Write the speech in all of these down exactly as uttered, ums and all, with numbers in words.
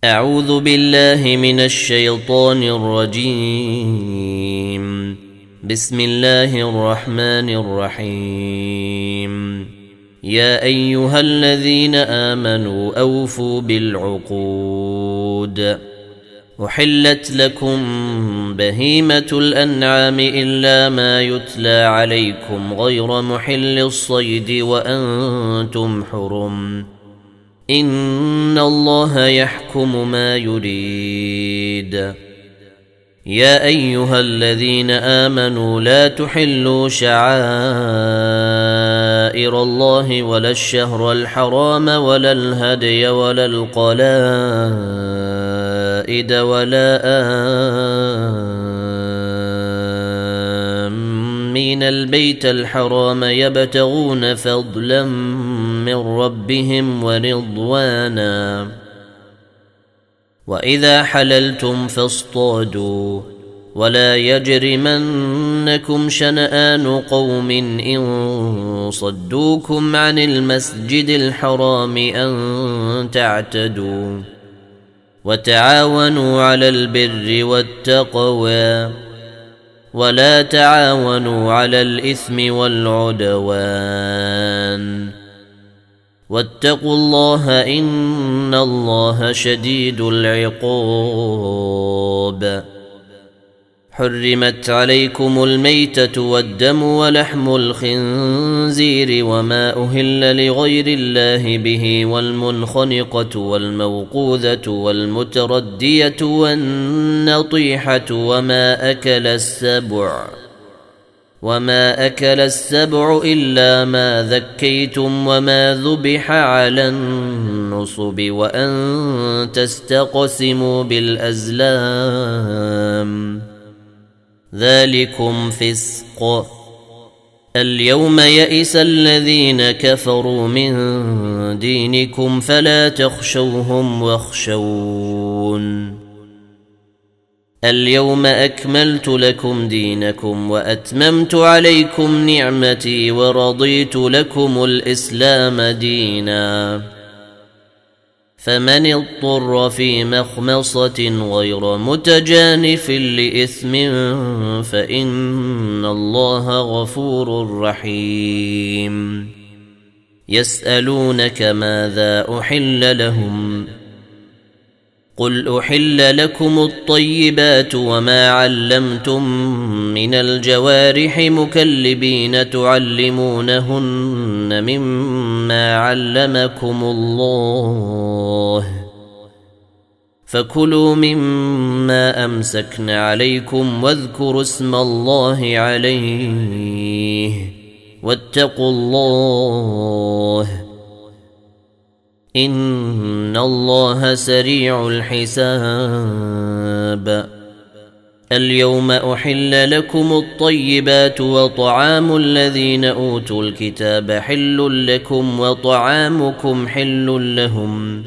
أعوذ بالله من الشيطان الرجيم. بسم الله الرحمن الرحيم. يا أيها الذين آمنوا أوفوا بالعقود. أحلت لكم بهيمة الأنعام إلا ما يتلى عليكم غير محل الصيد وأنتم حرم. إن الله يحكم ما يريد. يا أيها الذين آمنوا لا تحلوا شعائر الله ولا الشهر الحرام ولا الهدي ولا القلائد ولا آمين البيت الحرام يبتغون فضلا من ربهم ورضوانا. وإذا حللتم فاصطادوا ولا يجرمنكم شنآن قوم إن صدوكم عن المسجد الحرام أن تعتدوا. وتعاونوا على البر والتقوى ولا تعاونوا على الإثم والعدوان. واتقوا الله إن الله شديد العقاب. حرمت عليكم الميتة والدم ولحم الخنزير وما أهل لغير الله به والمنخنقة والموقوذة والمتردية والنطيحة وما أكل السبع وما أكل السبع إلا ما ذكيتم وما ذبح على النصب وأن تستقسموا بالأزلام ذلكم فسق. اليوم يئس الذين كفروا من دينكم فلا تخشوهم واخشون. اليوم أكملت لكم دينكم وأتممت عليكم نعمتي ورضيت لكم الإسلام دينا. فمن اضطر في مخمصة غير متجانف لإثم فإن الله غفور رحيم. يسألونك ماذا أحل لهم قل أحل لكم الطيبات وما علمتم من الجوارح مكلبين تعلمونهن مما علمكم الله فكلوا مما أمسكن عليكم واذكروا اسم الله عليه واتقوا الله إن الله سريع الحساب. اليوم أحل لكم الطيبات وطعام الذين أوتوا الكتاب حل لكم وطعامكم حل لهم.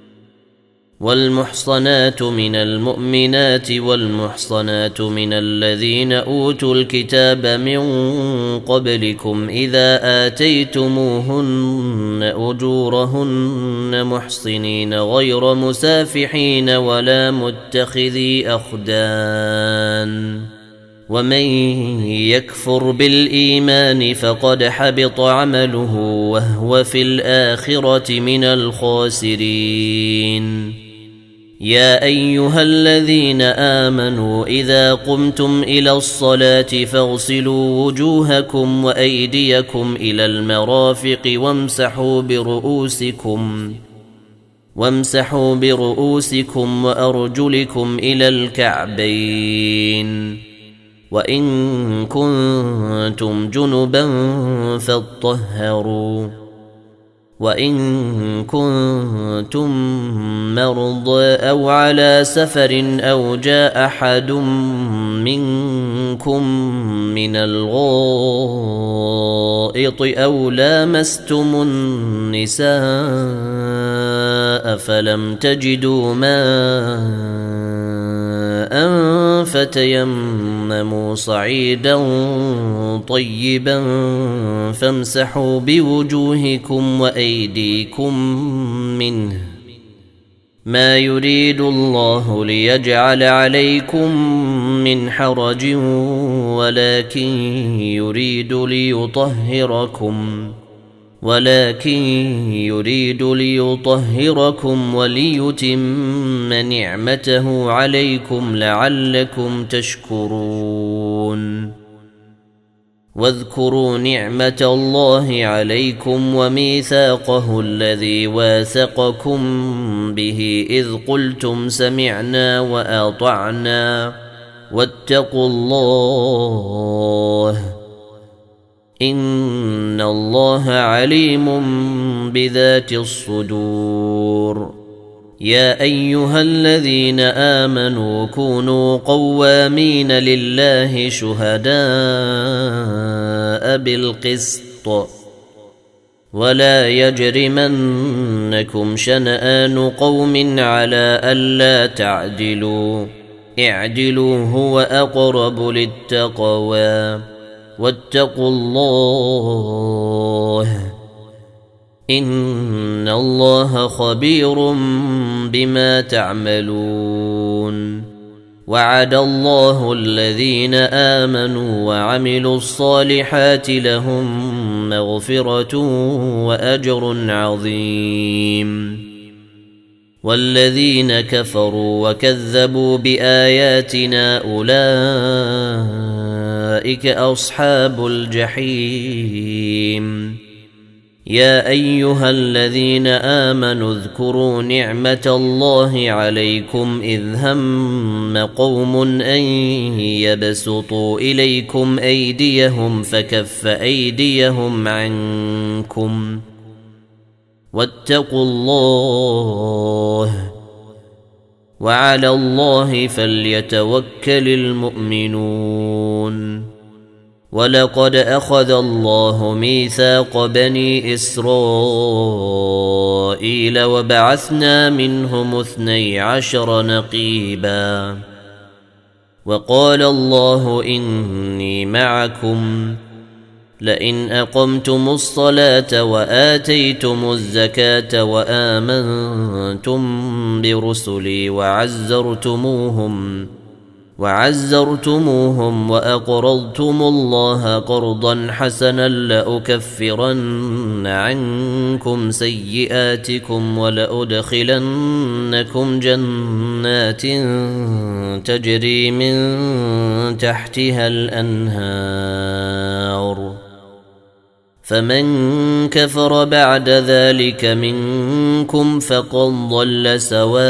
والمحصنات من المؤمنات والمحصنات من الذين أوتوا الكتاب من قبلكم إذا آتيتموهن أجورهن محصنين غير مسافحين ولا متخذي أخدان. ومن يكفر بالإيمان فقد حبط عمله وهو في الآخرة من الخاسرين. يا أيها الذين آمنوا إذا قمتم إلى الصلاة فاغسلوا وجوهكم وأيديكم إلى المرافق وامسحوا برؤوسكم وامسحوا برؤوسكم وأرجلكم إلى الكعبين. وإن كنتم جنبا فاطهروا. وإن كنتم مرضى أو على سفر أو جاء أحد منكم من الغائط أو لامستم النساء فلم تجدوا ماء فتيمموا صعيدا طيبا فامسحوا بوجوهكم وأيديكم منه ما يريد الله ليجعل عليكم من حرج ولكن يريد ليطهركم ولكن يريد ليطهركم وليتم نعمته عليكم لعلكم تشكرون. واذكروا نعمة الله عليكم وميثاقه الذي واثقكم به إذ قلتم سمعنا وأطعنا واتقوا الله إن الله عليم بذات الصدور. يا أيها الذين آمنوا كونوا قوامين لله شهداء بالقسط ولا يجرمنكم شنآن قوم على ألا تعدلوا اعدلوا هو أقرب للتقوى واتقوا الله إن الله خبير بما تعملون. وعد الله الذين آمنوا وعملوا الصالحات لهم مغفرة وأجر عظيم. والذين كفروا وكذبوا بآياتنا أولئك أصحاب الجحيم. يا أيها الذين آمنوا اذكروا نعمة الله عليكم إذ هم قوم أن يبسطوا إليكم أيديهم فكف أيديهم عنكم واتقوا الله وعلى الله فليتوكل المؤمنون. ولقد أخذ الله ميثاق بني إسرائيل وبعثنا منهم اثني عشر نقيبا وقال الله إني معكم لئن أقمتم الصلاة وآتيتم الزكاة وآمنتم برسلي وعزرتموهم وعزرتموهم وأقرضتم الله قرضا حسنا لأكفرن عنكم سيئاتكم ولأدخلنكم جنات تجري من تحتها الأنهار فمن كفر بعد ذلك منكم فقد ضل سواء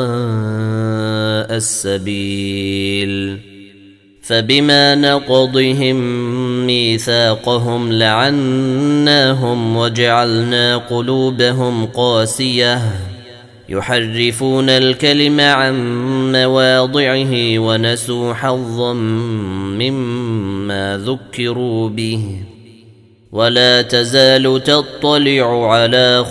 السبيل. فبما نقضهم ميثاقهم لعناهم وجعلنا قلوبهم قاسية يحرفون الكلم عن مواضعه ونسوا حظا مما ذكروا به ولا تزال تطلع على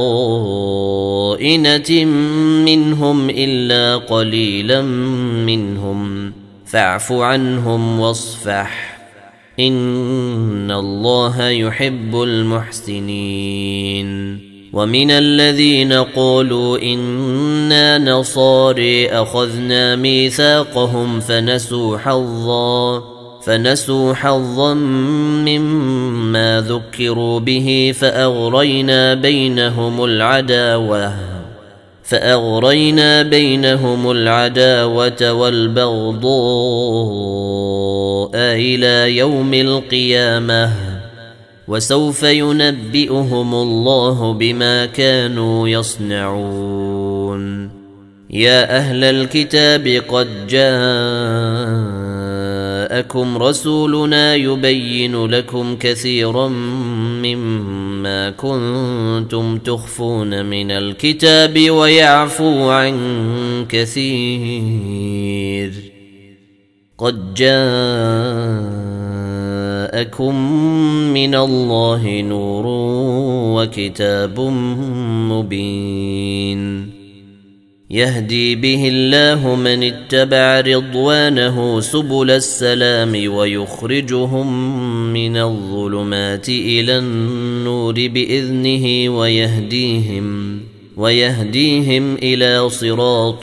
خائنة منهم إلا قليلا منهم فاعف عنهم واصفح إن الله يحب المحسنين. ومن الذين قالوا إنا نصارى أخذنا ميثاقهم فنسوا حظا فنسوا حظا مما ذكروا به فأغرينا بينهم العداوة فأغرينا بينهم العداوة والبغضاء إلى يوم القيامة وسوف ينبئهم الله بما كانوا يصنعون. يا أهل الكتاب قد جاءكم رسولنا يبين لكم كثيرا مما كنتم تخفون من الكتاب ويعفو عن كثير قد جاءكم من الله نور وكتاب مبين يهدي به الله من اتبع رضوانه سبل السلام ويخرجهم من الظلمات إلى النور بإذنه ويهديهم ويهديهم إلى صراط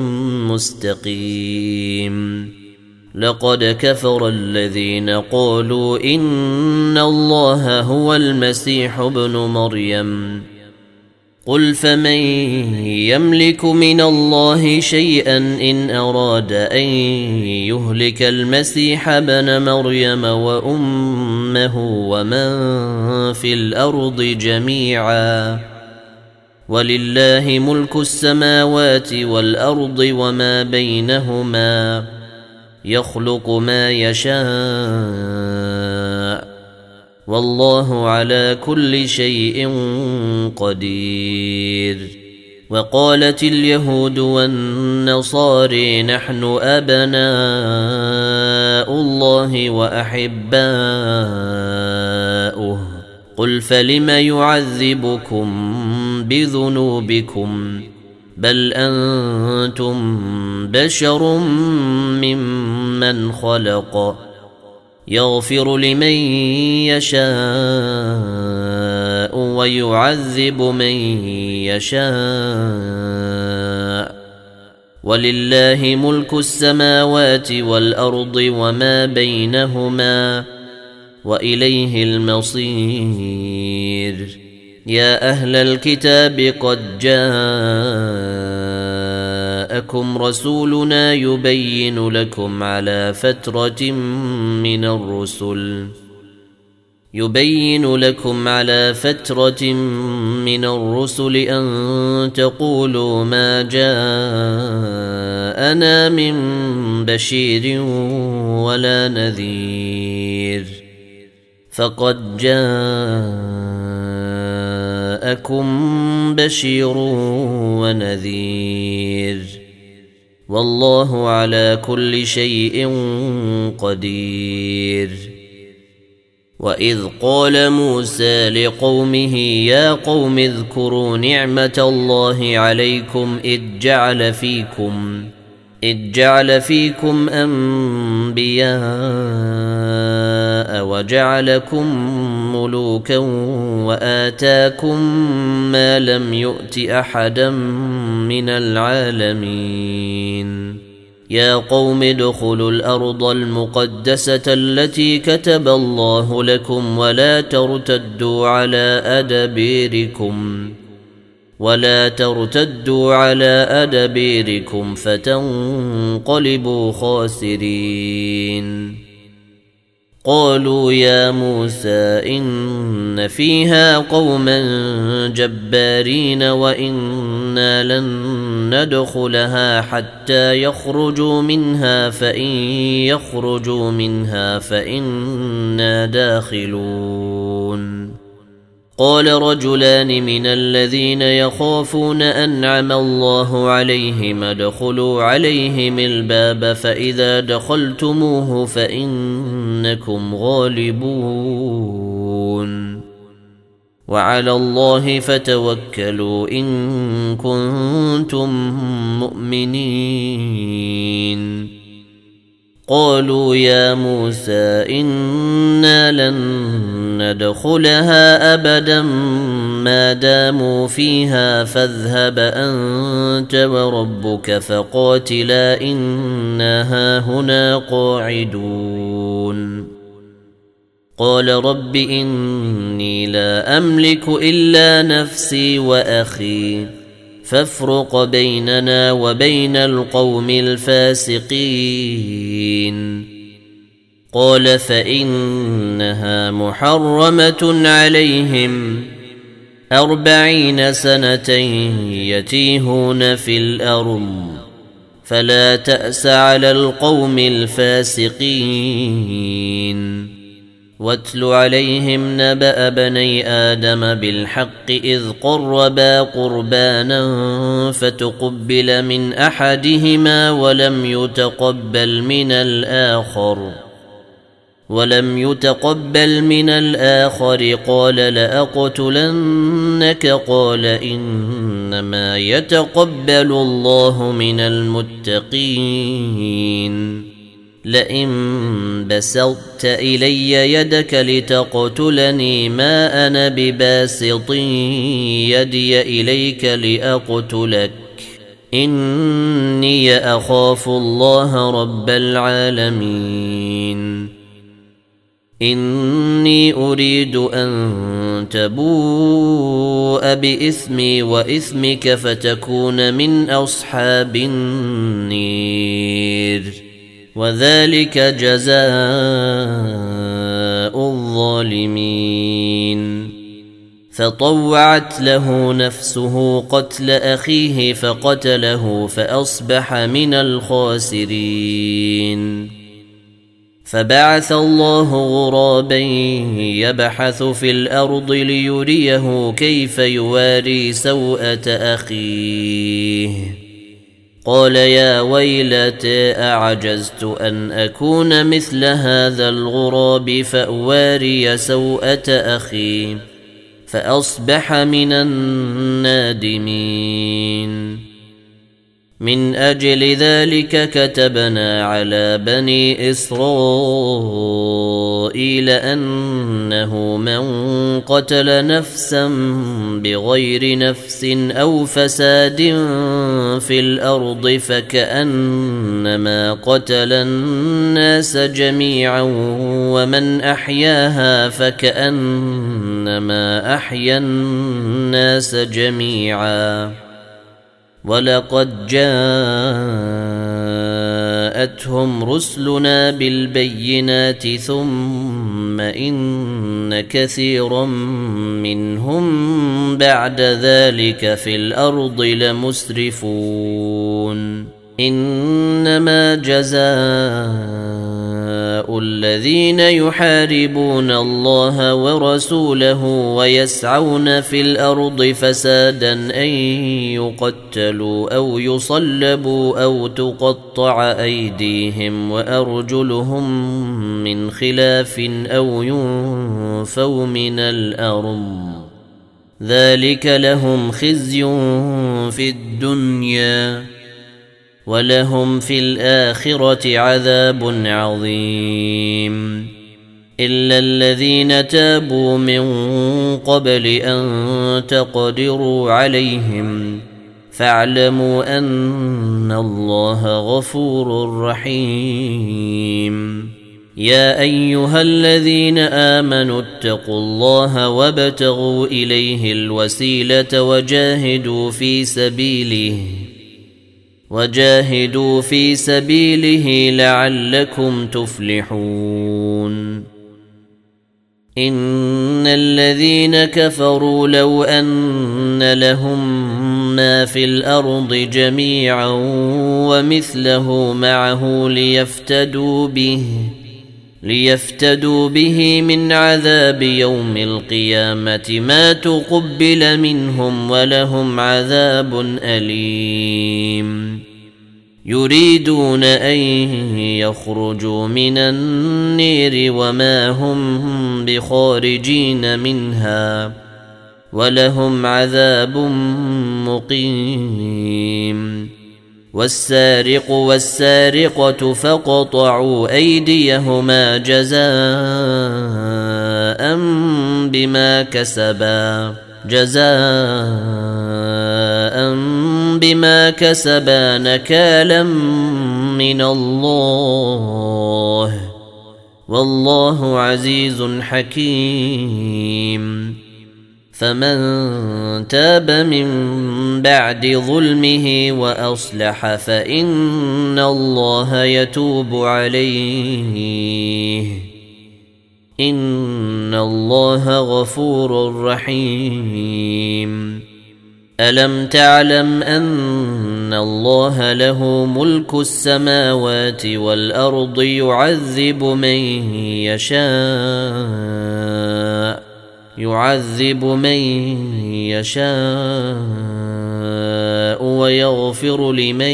مستقيم. لقد كفر الذين قالوا إن الله هو المسيح ابن مريم قل فمن يملك من الله شيئا إن أراد أن يهلك المسيح ابن مريم وأمه ومن في الأرض جميعا ولله ملك السماوات والأرض وما بينهما يخلق ما يشاء والله على كل شيء قدير. وقالت اليهود والنصارى نحن أبناء الله وأحباؤه قل فلم يعذبكم بذنوبكم بل أنتم بشر ممن خلق يغفر لمن يشاء ويعذب من يشاء ولله ملك السماوات والأرض وما بينهما وإليه المصير. يا أهل الكتاب قد جاءكم رسولنا يبين لكم على فترة من الرسل يبين لكم على فترة من الرسل أن تقولوا ما جاءنا من بشير ولا نذير فقد جاءكم بشير ونذير والله على كل شيء قدير. وإذ قال موسى لقومه يا قوم اذكروا نعمة الله عليكم إذ جعل فيكم إذ جعل فيكم أنبياء وجعلكم ملوكا وآتاكم ما لم يؤت أحدا من العالمين. يا قوم ادخلوا الأرض المقدسة التي كتب الله لكم ولا ترتدوا على أدبيركم ولا ترتدوا على أدبيركم فتنقلبوا خاسرين. قالوا يا موسى إن فيها قوما جبارين وإنا لن ندخلها حتى يخرجوا منها فإن يخرجوا منها فإنا داخلون. قال رجلان من الذين يخافون أنعم الله عليهم ادخلوا عليهم الباب فإذا دخلتموه فإنكم غالبون وعلى الله فتوكلوا إن كنتم مؤمنين. قالوا يا موسى إنا لن ندخلها أبدا ما داموا فيها فاذهب أنت وربك فقاتلا إنا هاهنا قاعدون. قال رب إني لا أملك إلا نفسي وأخي فافرق بيننا وبين القوم الفاسقين. قال فإنها محرمة عليهم أربعين سنة يتيهون في الأرض فلا تأس على القوم الفاسقين. واتل عليهم نبأ بني آدم بالحق إذ قربا قربانا فتقبل من أحدهما ولم يتقبل من الآخر ولم يتقبل من الآخر قال لأقتلنك قال إنما يتقبل الله من المتقين. لئن بسطت إلي يدك لتقتلني ما أنا بباسط يدي إليك لأقتلك إني أخاف الله رب العالمين إني أريد أن تبوء بإثمي وإثمك فتكون من أصحاب النير وذلك جزاء الظالمين فطوعت له نفسه قتل أخيه فقتله فأصبح من الخاسرين فبعث الله غرابا يبحث في الأرض ليريه كيف يواري سوءة أخيه قال يا ويلتى أعجزت أن أكون مثل هذا الغراب فأواري سوءة أخي فأصبح من النادمين من أجل ذلك كتبنا على بني إسرائيل أنه من قتل نفسا بغير نفس أو فساد في الأرض فكأنما قتل الناس جميعا ومن أحياها فكأنما أحيا الناس جميعا ولقد جاءتهم رسلنا بالبينات ثم إن كثيرا منهم بعد ذلك في الأرض لمسرفون إنما جزاء الذين يحاربون الله ورسوله ويسعون في الأرض فسادا أن يقتلوا أو يصلبوا أو تقطع أيديهم وأرجلهم من خلاف أو ينفوا من الأرض ذلك لهم خزي في الدنيا ولهم في الآخرة عذاب عظيم إلا الذين تابوا من قبل أن تقدروا عليهم فاعلموا أن الله غفور رحيم يا أيها الذين آمنوا اتقوا الله وابتغوا إليه الوسيلة وجاهدوا في سبيله وجاهدوا في سبيله لعلكم تفلحون إن الذين كفروا لو أن لهم ما في الأرض جميعا ومثله معه ليفتدوا به ليفتدوا به من عذاب يوم القيامة ما تقبل منهم ولهم عذاب أليم يريدون أن يخرجوا من النير وما هم بخارجين منها ولهم عذاب مقيم والسارق والسارقة فاقطعوا أيديهما جزاء بما كسبا جزاء بما كسبا نكالا من الله والله عزيز حكيم فمن تاب من بعد ظلمه وأصلح فإن الله يتوب عليه إن الله غفور رحيم ألم تعلم أن الله له ملك السماوات والأرض يعذب من يشاء يعذب من يشاء ويغفر لمن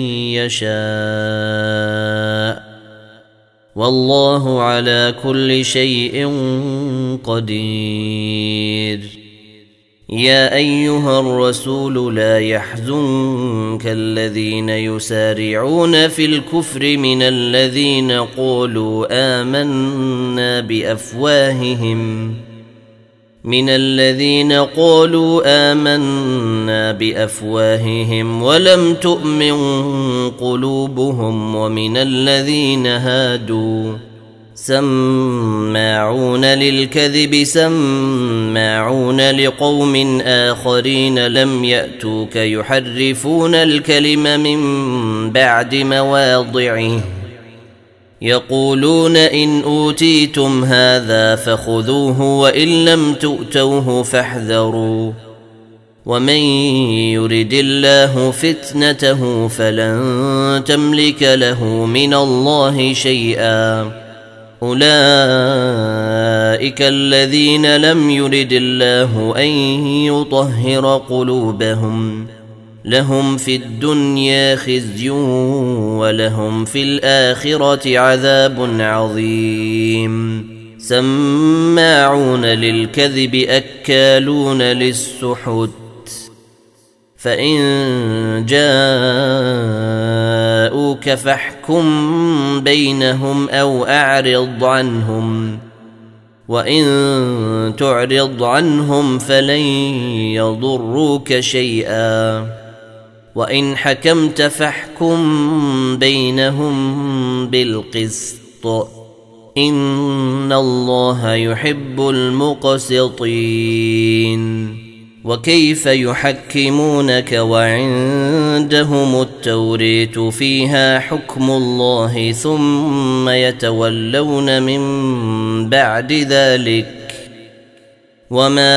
يشاء والله على كل شيء قدير يا أيها الرسول لا يحزنك الذين يسارعون في الكفر من الذين قالوا آمنا بأفواههم من الذين قالوا آمنا بأفواههم ولم تؤمن قلوبهم ومن الذين هادوا سماعون للكذب سماعون لقوم آخرين لم يأتوك يحرفون الكلم من بعد مواضعه يقولون إن أوتيتم هذا فخذوه وإن لم تؤتوه فاحذروا ومن يرد الله فتنته فلن تملك له من الله شيئا أولئك الذين لم يرد الله أن يطهر قلوبهم لهم في الدنيا خزي ولهم في الآخرة عذاب عظيم سماعون للكذب أكالون للسحت فإن جاءوك فاحكم بينهم أو أعرض عنهم وإن تعرض عنهم فلن يضروك شيئا وإن حكمت فاحكم بينهم بالقسط إن الله يحب المقسطين وكيف يحكمونك وعندهم التوريت فيها حكم الله ثم يتولون من بعد ذلك وما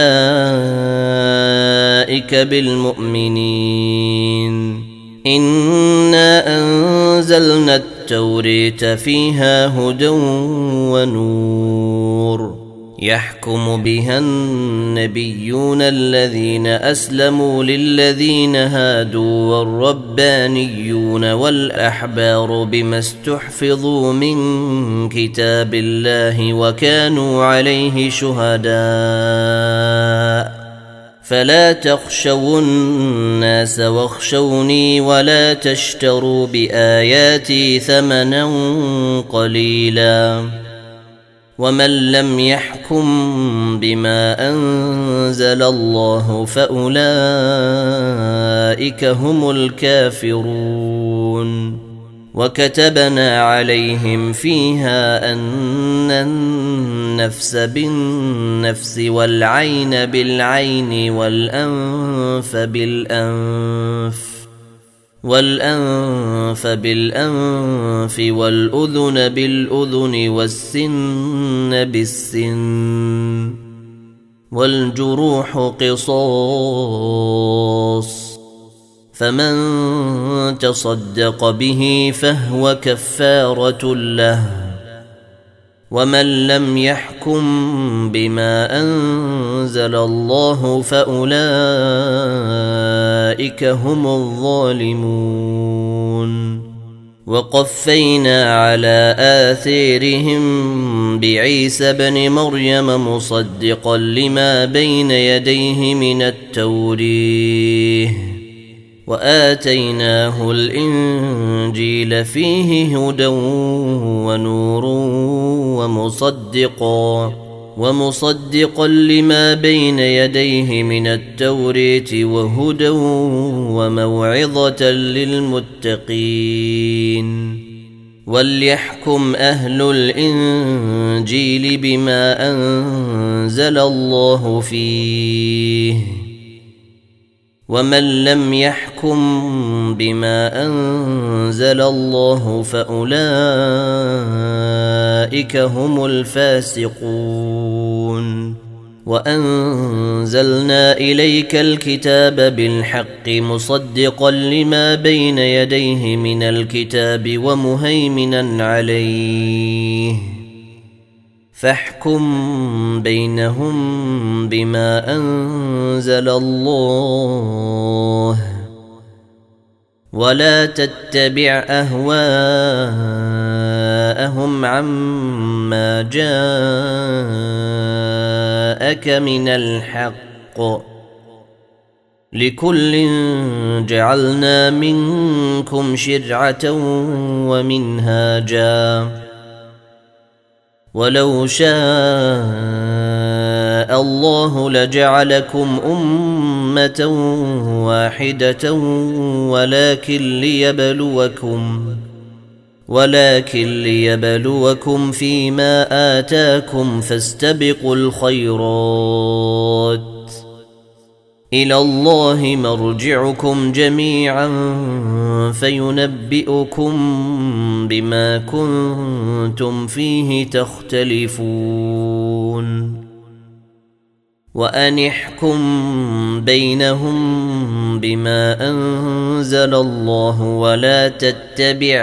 أولئك بالمؤمنين إنا أنزلنا التوريت فيها هدى ونور يحكم بها النبيون الذين أسلموا للذين هادوا والربانيون والأحبار بما استحفظوا من كتاب الله وكانوا عليه شهداء فلا تخشوا الناس واخشوني ولا تشتروا بآياتي ثمنا قليلا ومن لم يحكم بما أنزل الله فأولئك هم الكافرون وكتبنا عليهم فيها أن النفس بالنفس والعين بالعين والأنف بالأنف والأنف بالأنف والأذن بالأذن والسن بالسن والجروح قصاص فمن تصدق به فهو كفارة له ومن لم يحكم بما أنزل الله فأولئك هم الظالمون وقفينا على آثارهم بعيسى بن مريم مصدقا لما بين يديه من التوريه وآتيناه الإنجيل فيه هدى ونور ومصدقا ومصدقا لما بين يديه من التوريت وهدى وموعظة للمتقين وليحكم أهل الإنجيل بما أنزل الله فيه ومن لم يحكم بما أنزل الله فأولئك هم الفاسقون وأنزلنا إليك الكتاب بالحق مصدقا لما بين يديه من الكتاب ومهيمنا عليه فاحكم بينهم بما أنزل الله ولا تتبع أهواءهم عما جاءك من الحق لكل جعلنا منكم شرعة ومنهاجا ولو شاء الله لجعلكم أمة واحدة ولكن ليبلوكم ولكن ليبلوكم فيما آتاكم فاستبقوا الخيرات إلى الله مرجعكم جميعا فينبئكم بما كنتم فيه تختلفون وأن احكم بينهم بما أنزل الله ولا تتبع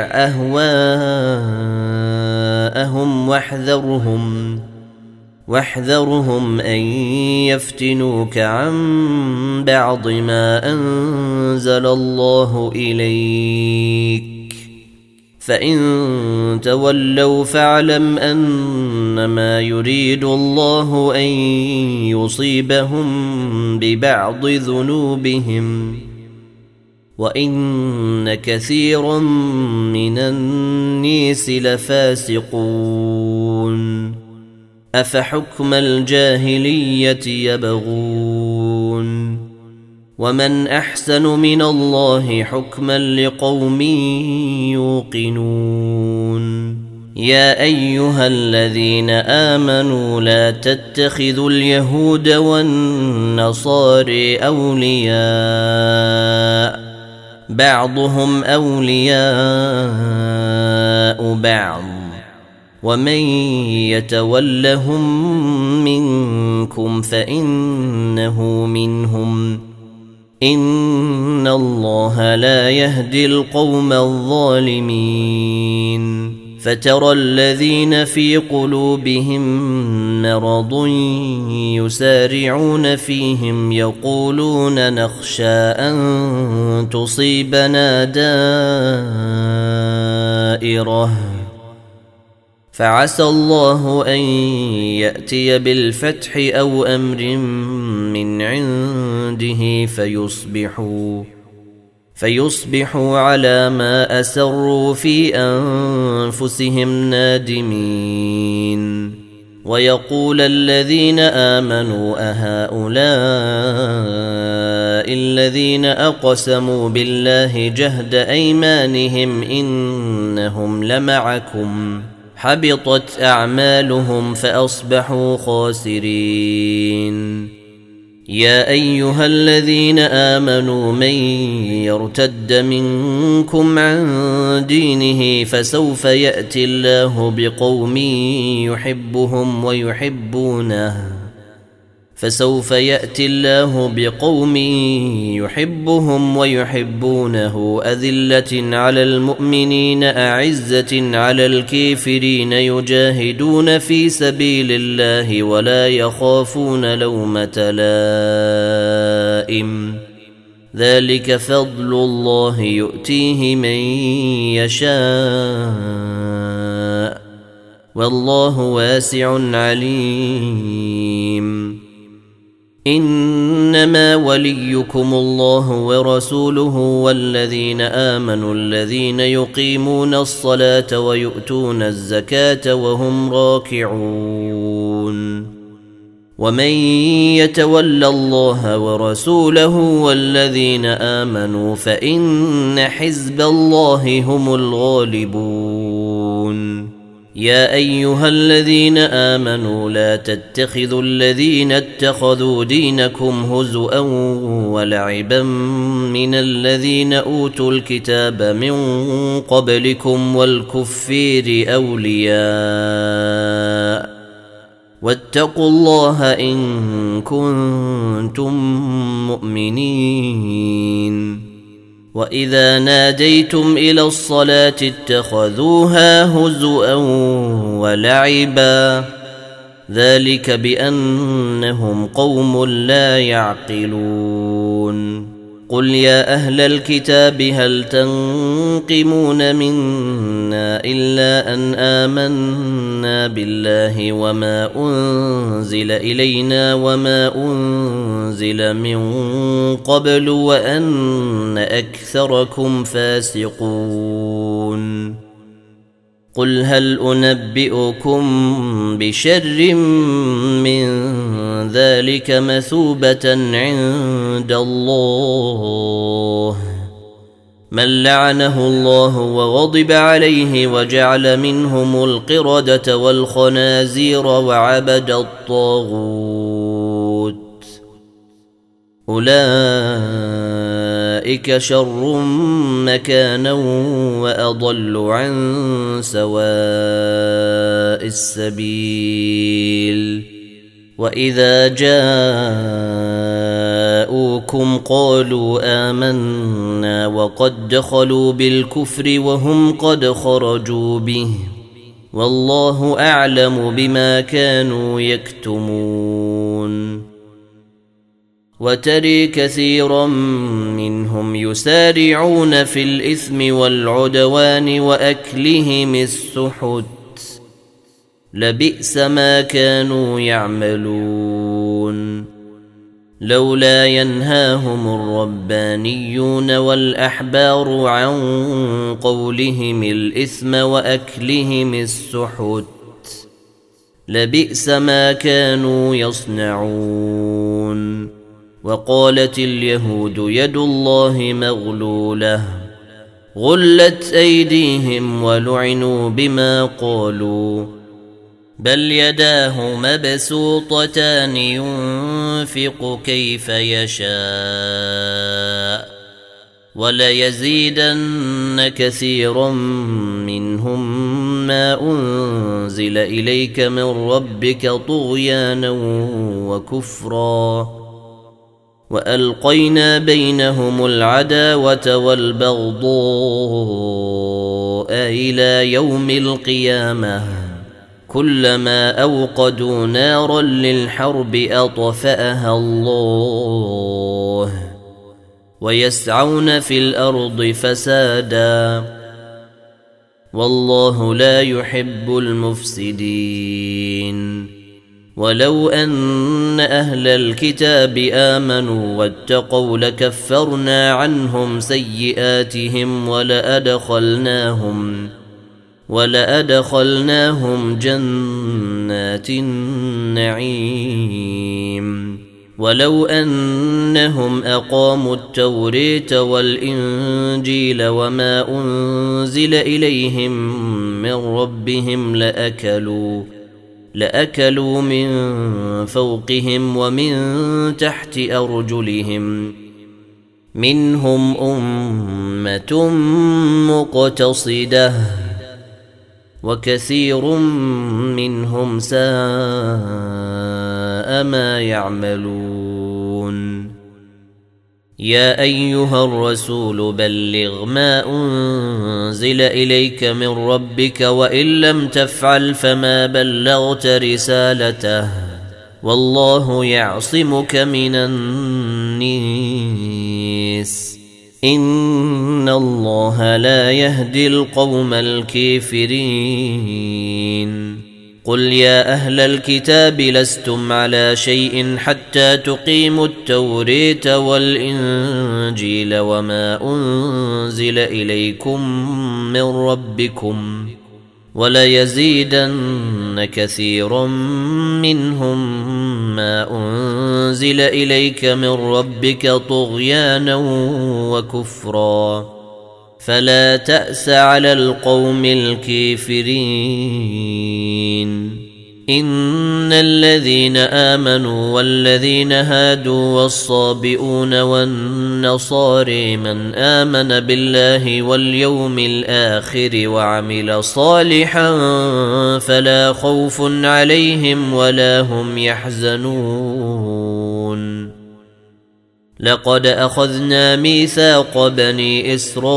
أهواءهم واحذرهم واحذرهم أن يفتنوك عن بعض ما أنزل الله إليك فإن تولوا فاعلم أنما يريد الله أن يصيبهم ببعض ذنوبهم وإن كثيرا من الناس لفاسقون أفحكم الجاهلية يبغون ومن أحسن من الله حكما لقوم يوقنون يا أيها الذين آمنوا لا تتخذوا اليهود والنصارى أولياء بعضهم أولياء بعض ومن يتولهم منكم فإنه منهم إن الله لا يهدي القوم الظالمين فترى الذين في قلوبهم مرض يسارعون فيهم يقولون نخشى أن تصيبنا دائرة فعسى الله أن يأتي بالفتح أو أمر من عنده فيصبحوا فيصبحوا على ما أسروا في أنفسهم نادمين ويقول الذين آمنوا أهؤلاء الذين أقسموا بالله جهد أيمانهم إنهم لمعكم حبطت أعمالهم فأصبحوا خاسرين يا أيها الذين آمنوا من يرتد منكم عن دينه فسوف يأتي الله بقوم يحبهم ويحبونه فسوف يأتي الله بقوم يحبهم ويحبونه أذلة على المؤمنين أعزة على الكافرين يجاهدون في سبيل الله ولا يخافون لومة لائم ذلك فضل الله يؤتيه من يشاء والله واسع عليم إنما وليكم الله ورسوله والذين آمنوا الذين يقيمون الصلاة ويؤتون الزكاة وهم راكعون ومن يتول الله ورسوله والذين آمنوا فإن حزب الله هم الغالبون يا أيها الذين آمنوا لا تتخذوا الذين اتخذوا دينكم هزؤا ولعبا من الذين أوتوا الكتاب من قبلكم والكفير أولياء واتقوا الله إن كنتم مؤمنين وإذا ناديتم إلى الصلاة اتخذوها هزؤا ولعبا ذلك بأنهم قوم لا يعقلون قل يا أهل الكتاب هل تنقمون منا إلا أن آمنا بالله وما أنزل إلينا وما أنزل من قبل وأن أكثركم فاسقون قل هل أنبئكم بشر من ذلك مثوبة عند الله من لعنه الله وغضب عليه وجعل منهم القردة والخنازير وعبد الطاغوت أولئك شر مكانا وأضل عن سواء السبيل وإذا جاءوكم قالوا آمنا وقد دخلوا بالكفر وهم قد خرجوا به والله أعلم بما كانوا يكتمون وتري كثيرا منهم يسارعون في الإثم والعدوان وأكلهم السحت لبئس ما كانوا يعملون لولا ينهاهم الربانيون والأحبار عن قولهم الإثم وأكلهم السحت لبئس ما كانوا يصنعون وقالت اليهود يد الله مغلولة غلت أيديهم ولعنوا بما قالوا بل يداه مبسوطتان ينفق كيف يشاء وليزيدن كثيرا منهم ما أنزل إليك من ربك طغيانا وكفرا وألقينا بينهم العداوة والبغضاء إلى يوم القيامة كلما أوقدوا نارا للحرب أطفأها الله ويسعون في الأرض فسادا والله لا يحب المفسدين ولو أن أهل الكتاب آمنوا واتقوا لكفرنا عنهم سيئاتهم ولأدخلناهم ولأدخلناهم جنات النعيم ولو أنهم أقاموا التوراة والإنجيل وما أنزل إليهم من ربهم لأكلوا لأكلوا من فوقهم ومن تحت أرجلهم منهم أمة مقتصدة وكثير منهم ساء ما يعملون يا أيها الرسول بلغ ما أنزل إليك من ربك وإن لم تفعل فما بلغت رسالته والله يعصمك من الناس إن الله لا يهدي القوم الكافرين قل يا أهل الكتاب لستم على شيء حتى تقيموا التوراة والإنجيل وما أنزل إليكم من ربكم وليزيدن كثيرا منهم ما أنزل إليك من ربك طغيانا وكفرا فلا تأس على القوم الكافرين إن الذين آمنوا والذين هادوا والصابئون والنصارى من آمن بالله واليوم الآخر وعمل صالحا فلا خوف عليهم ولا هم يحزنون لقد أخذنا ميثاق بني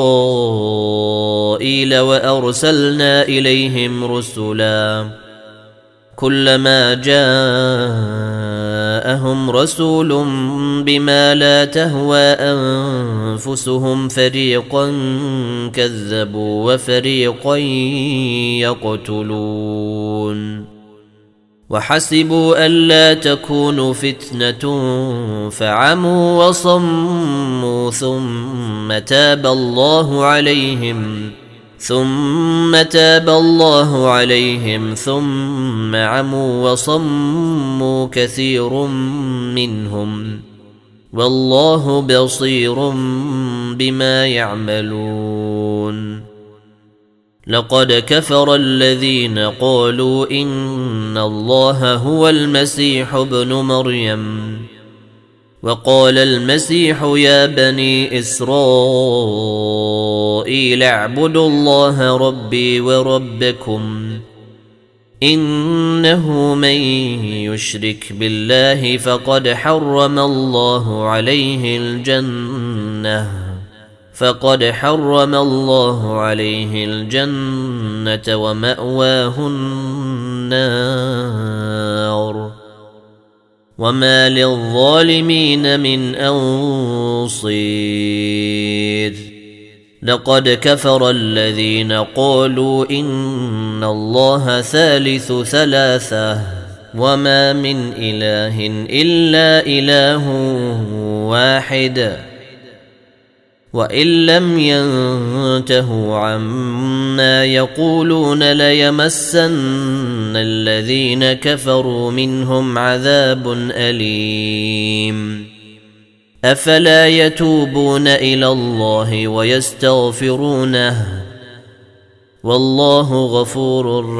إسرائيل وأرسلنا إليهم رسلا كلما جاءهم رسول بما لا تهوى أنفسهم فريقا كذبوا وفريقا يقتلون وحسبوا ألا تكون فتنة فعموا وصموا ثم تاب الله عليهم ثم تاب الله عليهم ثم عموا وصموا كثير منهم والله بصير بما يعملون لقد كفر الذين قالوا إن الله هو المسيح ابن مريم وقال المسيح يا بني إسرائيل اعبدوا الله ربي وربكم إنه من يشرك بالله فقد حرم الله عليه الجنة فقد حرم الله عليه الجنة ومأواه النار وما للظالمين من أنصير لقد كفر الذين قالوا إن الله ثالث ثلاثة وما من إله إلا إله واحد وإن لم ينتهوا عما يقولون ليمسن الذين كفروا منهم عذاب أليم أفلا يتوبون إلى الله ويستغفرونه والله غفور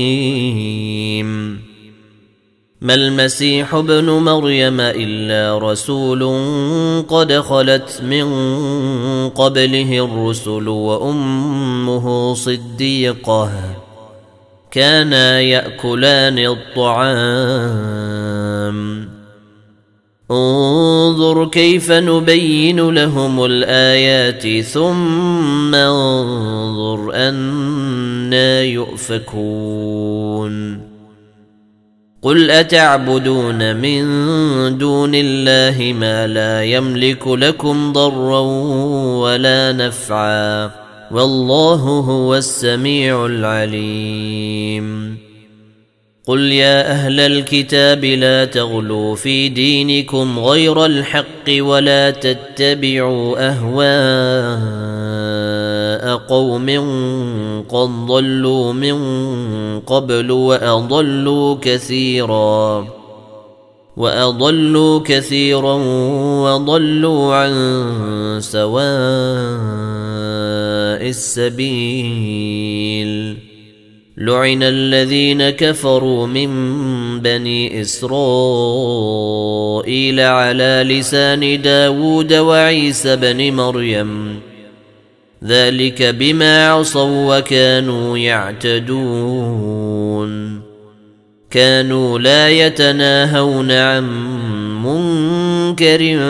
رحيم ما المسيح ابن مريم إلا رسول قد خلت من قبله الرسل وأمه صديقة كانا يأكلان الطعام انظر كيف نبين لهم الآيات ثم انظر أنى يؤفكون قل أتعبدون من دون الله ما لا يملك لكم ضرا ولا نفعا والله هو السميع العليم قل يا أهل الكتاب لا تغلوا في دينكم غير الحق ولا تتبعوا أهواء قوم قد ضلوا من قبل وأضلوا كثيرا وأضلوا كثيرا وضلوا عن سواء السبيل لعن الذين كفروا من بني إسرائيل على لسان داود وعيسى بن مريم ذلك بما عصوا وكانوا يعتدون كانوا لا يتناهون عن منكر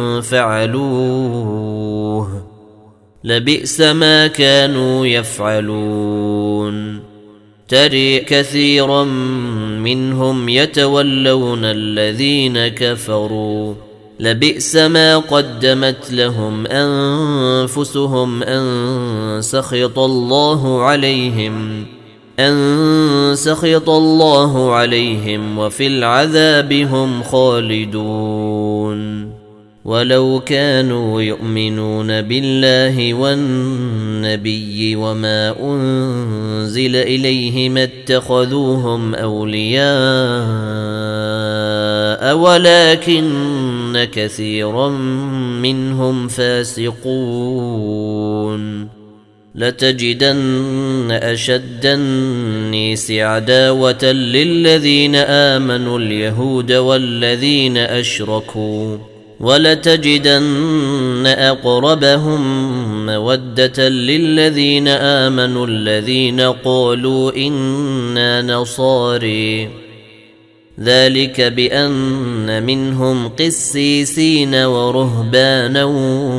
فعلوه لبئس ما كانوا يفعلون ترى كثيرا منهم يتولون الذين كفروا لبئس ما قدمت لهم أنفسهم أن سخط الله عليهم أن سخط الله عليهم وفي العذاب هم خالدون ولو كانوا يؤمنون بالله والنبي وما أنزل إليه ما اتخذوهم أولياء ولكن كثيرا منهم فاسقون لتجدن أشد الناس عداوة للذين آمنوا اليهود والذين أشركوا ولتجدن أقربهم مودة للذين آمنوا الذين قالوا إنا نصاري ذلك بأن منهم قسيسين ورهبانا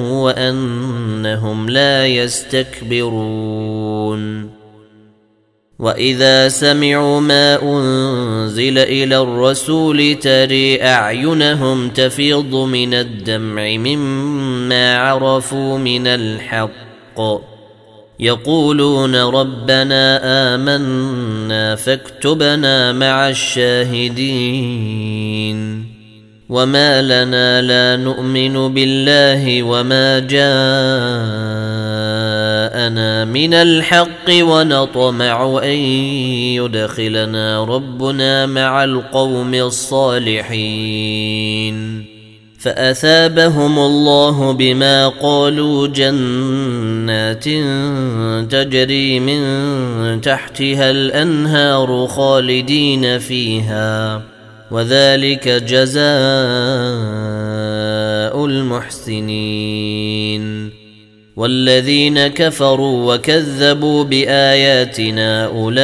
وأنهم لا يستكبرون وإذا سمعوا ما أنزل إلى الرسول ترى أعينهم تفيض من الدمع مما عرفوا من الحق يقولون ربنا آمنا فاكتبنا مع الشاهدين وما لنا لا نؤمن بالله وما جاءنا من الحق ونطمع أن يدخلنا ربنا مع القوم الصالحين فأثابهم الله بما قالوا جنات تجري من تحتها الأنهار خالدين فيها وذلك جزاء المحسنين والذين كفروا وكذبوا بآياتنا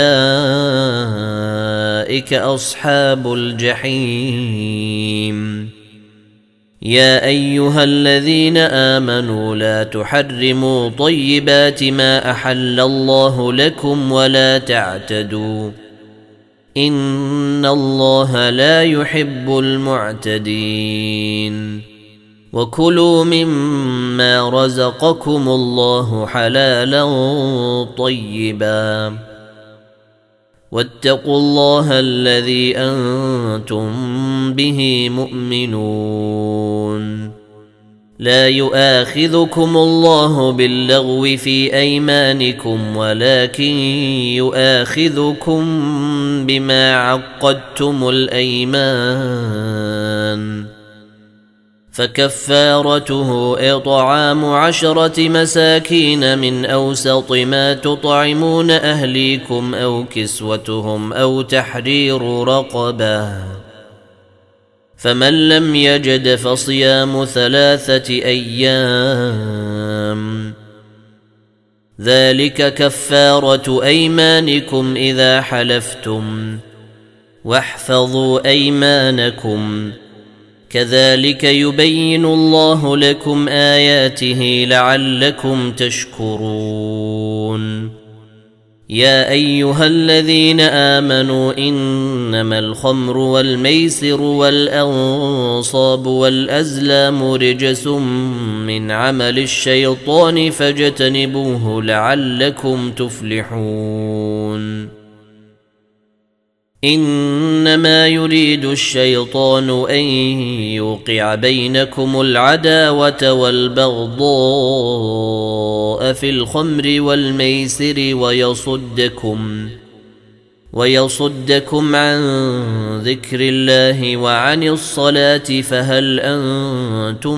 أولئك أصحاب الجحيم يا أيها الذين آمنوا لا تحرموا طيبات ما أحل الله لكم ولا تعتدوا إن الله لا يحب المعتدين وكلوا مما رزقكم الله حلالا طيبا واتقوا الله الذي أنتم به مؤمنون لا يؤاخذكم الله باللغو في أيمانكم ولكن يؤاخذكم بما عقدتم الأيمان فكفارته إطعام عشرة مساكين من أوسط ما تطعمون أهليكم أو كسوتهم أو تحرير رقبة فمن لم يجد فصيام ثلاثة أيام ذلك كفارة أيمانكم إذا حلفتم واحفظوا أيمانكم كذلك يبين الله لكم آياته لعلكم تشكرون يا أيها الذين آمنوا إنما الخمر والميسر والأنصاب والأزلام رجس من عمل الشيطان فاجتنبوه لعلكم تفلحون إنما يريد الشيطان أن يوقع بينكم العداوة والبغضاء في الخمر والميسر ويصدكم ويصدكم عن ذكر الله وعن الصلاة فهل أنتم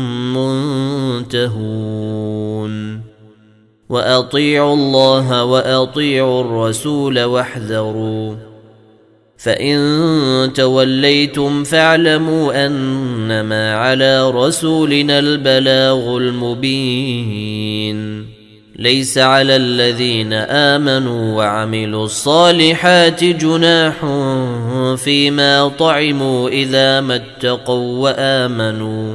منتهون وأطيعوا الله وأطيعوا الرسول واحذروا فإن توليتم فاعلموا أنما على رسولنا البلاغ المبين ليس على الذين آمنوا وعملوا الصالحات جناح فيما طعموا إذا ما اتقوا وآمنوا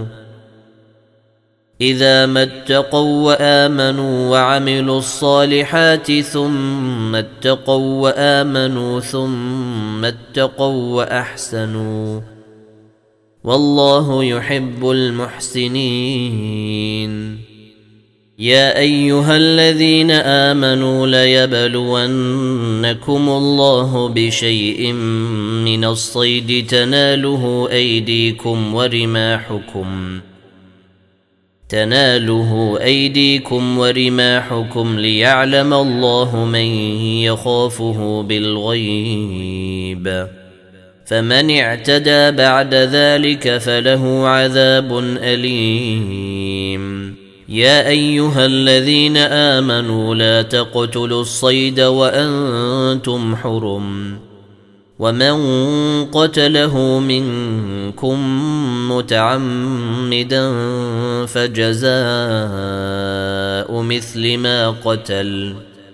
إذا ما اتقوا وآمنوا وعملوا الصالحات ثم اتقوا وآمنوا ثم اتقوا وأحسنوا والله يحب المحسنين يا أيها الذين آمنوا ليبلونكم الله بشيء من الصيد تناله أيديكم ورماحكم تناله أيديكم ورماحكم ليعلم الله من يخافه بالغيب فمن اعتدى بعد ذلك فله عذاب أليم يا أيها الذين آمنوا لا تقتلوا الصيد وأنتم حرم ومن قتله منكم متعمدا فجزاء مثل ما قتل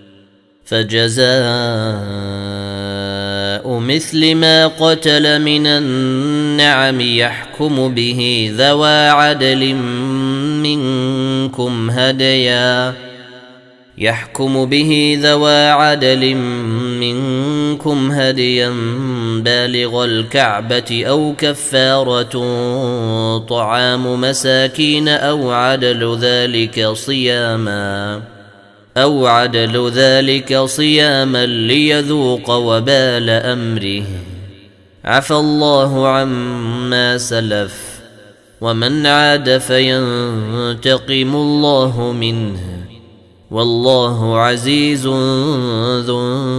فجزاء مثل ما قتل من النعم يحكم به ذوى عدل منكم هديا يحكم به ذوى عدل منكم هديا بالغ الكعبة أو كفارة طعام مساكين أو عدل ذلك صياما أو عدل ذلك صياما ليذوق وبال أمره. عفى الله عما سلف ومن عاد فينتقم الله منه والله عزيز ذو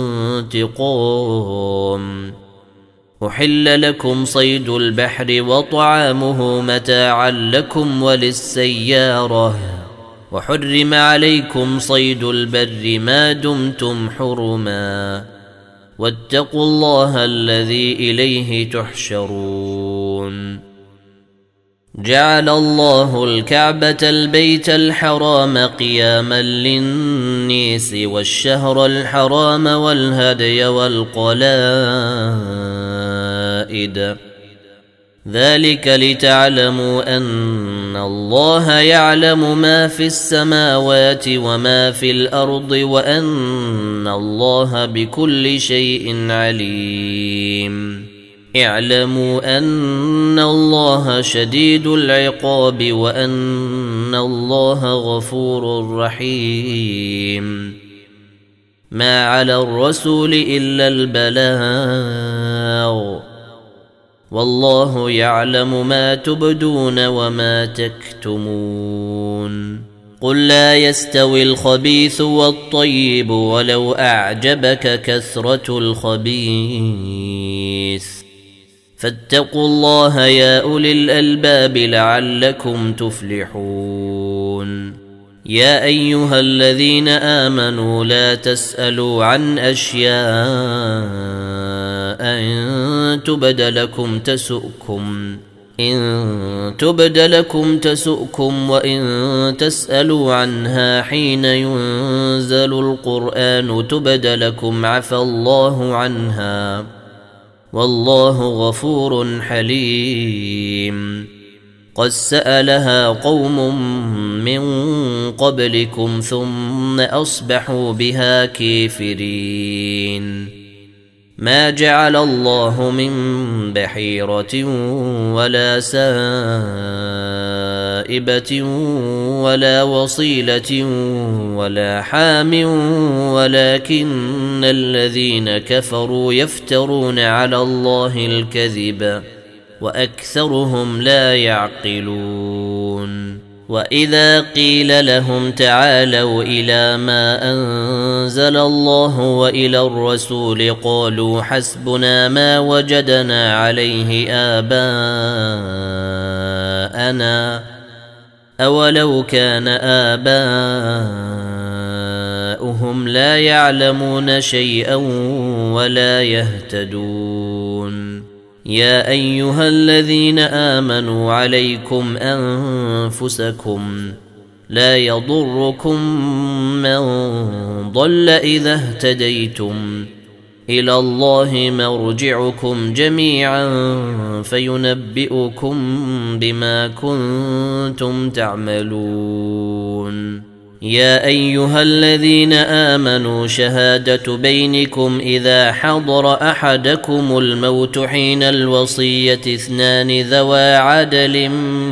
انتقام. أحل لكم صيد البحر وطعامه متاعا لكم وللسيارة وحرم عليكم صيد البر ما دمتم حرما واتقوا الله الذي إليه تحشرون. جعل الله الكعبة البيت الحرام قياما للناس والشهر الحرام والهدي والقلائد ذلك لتعلموا أن الله يعلم ما في السماوات وما في الأرض وأن الله بكل شيء عليم. اعلموا أن الله شديد العقاب وأن الله غفور رحيم. ما على الرسول إلا البلاغ والله يعلم ما تبدون وما تكتمون. قل لا يستوي الخبيث والطيب ولو أعجبك كثرة الخبيث فاتقوا الله يا أولي الألباب لعلكم تفلحون. يا أيها الذين آمنوا لا تسألوا عن أشياء إن تبد لكم تسؤكم إن تبد لكم تسؤكم وإن تسألوا عنها حين ينزل القرآن تبد لكم عفى الله عنها والله غفور حليم. قد سألها قوم من قبلكم ثم أصبحوا بها كافرين. ما جعل الله من بحيرة ولا سائبة ولا وصيلة ولا حام ولكن الذين كفروا يفترون على الله الكذب وأكثرهم لا يعقلون. وإذا قيل لهم تعالوا إلى ما أنزل الله وإلى الرسول قالوا حسبنا ما وجدنا عليه آباءنا أولو كان آباؤهم لا يعلمون شيئا ولا يهتدون. يا أيها الذين آمنوا عليكم أنفسكم لا يضركم من ضل إذا اهتديتم إلى الله مرجعكم جميعا فينبئكم بما كنتم تعملون. يا أيها الذين آمنوا شهادة بينكم إذا حضر أحدكم الموت حين الوصية اثنان ذوى عدل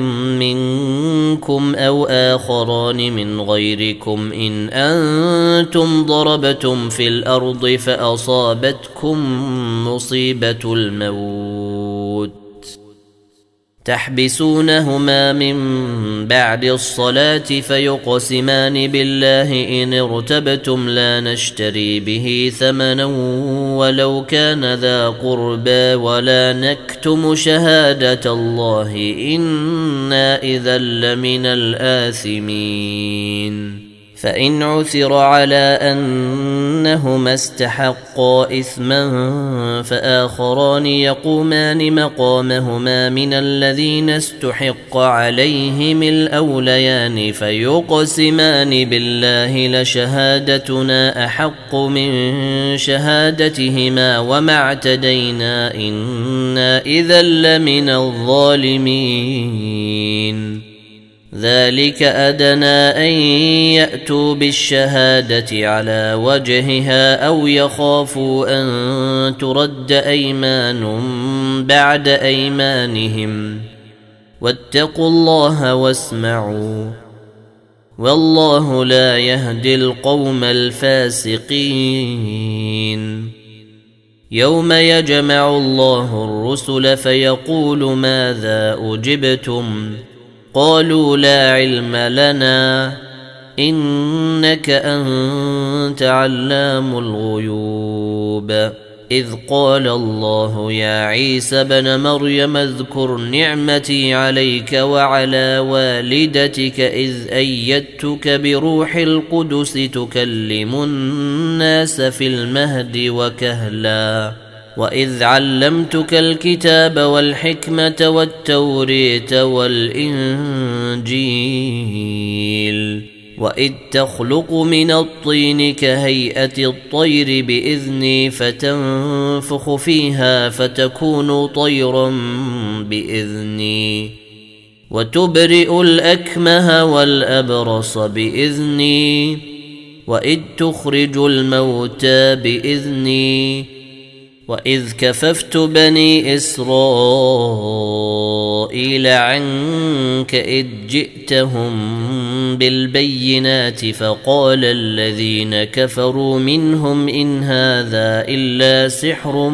منكم أو آخران من غيركم إن أنتم ضربتم في الأرض فأصابتكم مصيبة الموت تحبسونهما من بعد الصلاة فيقسمان بالله إن ارتبتم لا نشتري به ثمنا ولو كان ذا قربى ولا نكتم شهادة الله إنا إذا لمن الآثمين. فإن عثر على أنهما استحقا إثما فآخران يقومان مقامهما من الذين استحق عليهم الأوليان فيقسمان بالله لشهادتنا أحق من شهادتهما وما اعتدينا إنا إذا لمن الظالمين. ذلك أدنى أن يأتوا بالشهادة على وجهها أو يخافوا أن ترد أيمان بعد أيمانهم واتقوا الله واسمعوا والله لا يهدي القوم الفاسقين يوم يجمع الله الرسل فيقول ماذا أجبتم قالوا لا علم لنا إنك أنت علام الغيوب إذ قال الله يا عيسى بن مريم اذكر نعمتي عليك وعلى والدتك إذ أيدتك بروح القدس تكلم الناس في المهد وكهلا وإذ علمتك الكتاب والحكمة والتوريت والإنجيل وإذ تخلق من الطين كهيئة الطير بإذني فتنفخ فيها فتكون طيرا بإذني وتبرئ الأكمه والأبرص بإذني وإذ تخرج الموتى بإذني وإذ كففت بني إسرائيل عنك إذ جئتهم بالبينات فقال الذين كفروا منهم إن هذا إلا سحر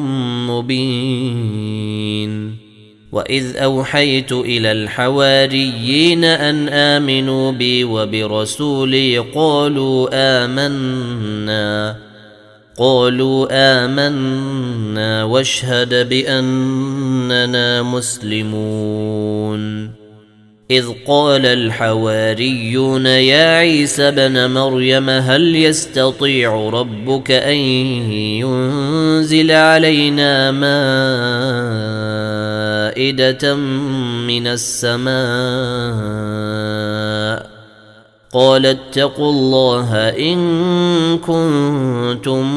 مبين وإذ أوحيت إلى الحواريين أن آمنوا بي وبرسولي قالوا آمنا قالوا آمنا واشهد بأننا مسلمون إذ قال الحواريون يا عيسى بن مريم هل يستطيع ربك أن ينزل علينا مائدة من السماء قال اتقوا الله إن كنتم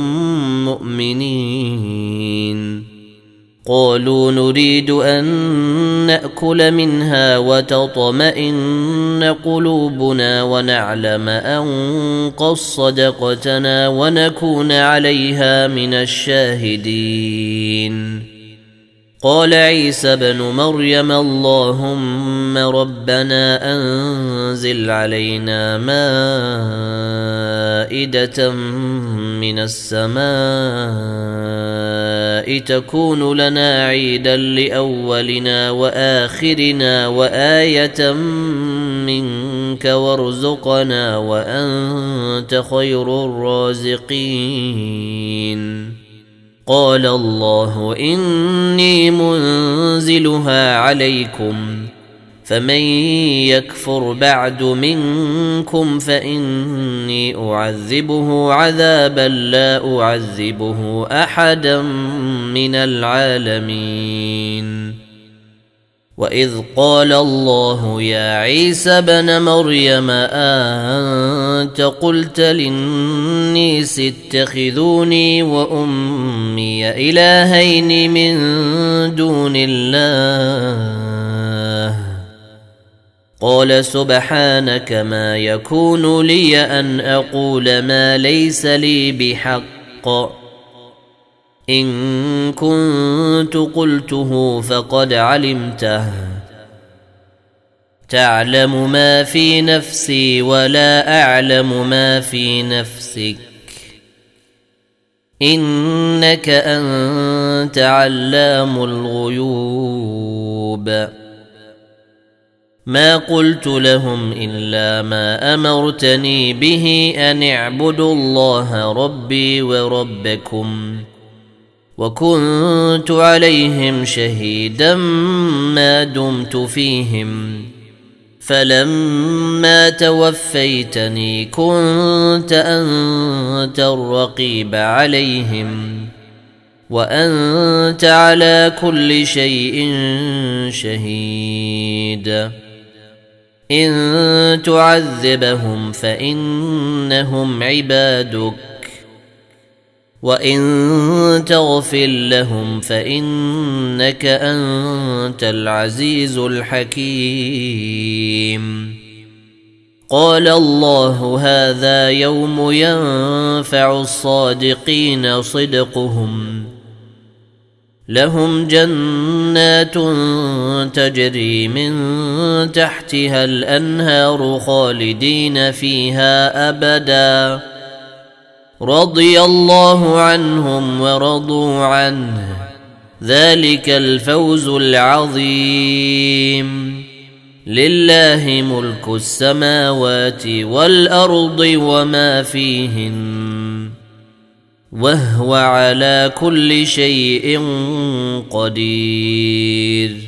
مؤمنين قالوا نريد أن نأكل منها وتطمئن قلوبنا ونعلم أن قد صدقتنا ونكون عليها من الشاهدين قال عيسى بن مريم اللهم ربنا أنزل علينا مائدة من السماء تكون لنا عيدا لأولنا وآخرنا وآية منك وارزقنا وأنت خير الرازقين قال الله إني منزلها عليكم فمن يكفر بعد منكم فإني أعذبه عذابا لا أعذبه أحدا من العالمين وإذ قال الله يا عيسى بن مريم أنت قلت للناس اتخذوني وأمي إلهين من دون الله قال سبحانك ما يكون لي أن أقول ما ليس لي بحق إن كنت قلته فقد علمته تعلم ما في نفسي ولا أعلم ما في نفسك إنك أنت علام الغيوب ما قلت لهم إلا ما أمرتني به أن اعبدوا الله ربي وربكم وكنت عليهم شهيدا ما دمت فيهم فلما توفيتني كنت أنت الرقيب عليهم وأنت على كل شيء شهيد إن تعذبهم فإنهم عبادك وإن تغفر لهم فإنك أنت العزيز الحكيم. قال الله هذا يوم ينفع الصادقين صدقهم، لهم جنات تجري من تحتها الأنهار خالدين فيها أبدا، رضي الله عنهم ورضوا عنه، ذلك الفوز العظيم. لله ملك السماوات والأرض وما فيهن، وهو على كل شيء قدير.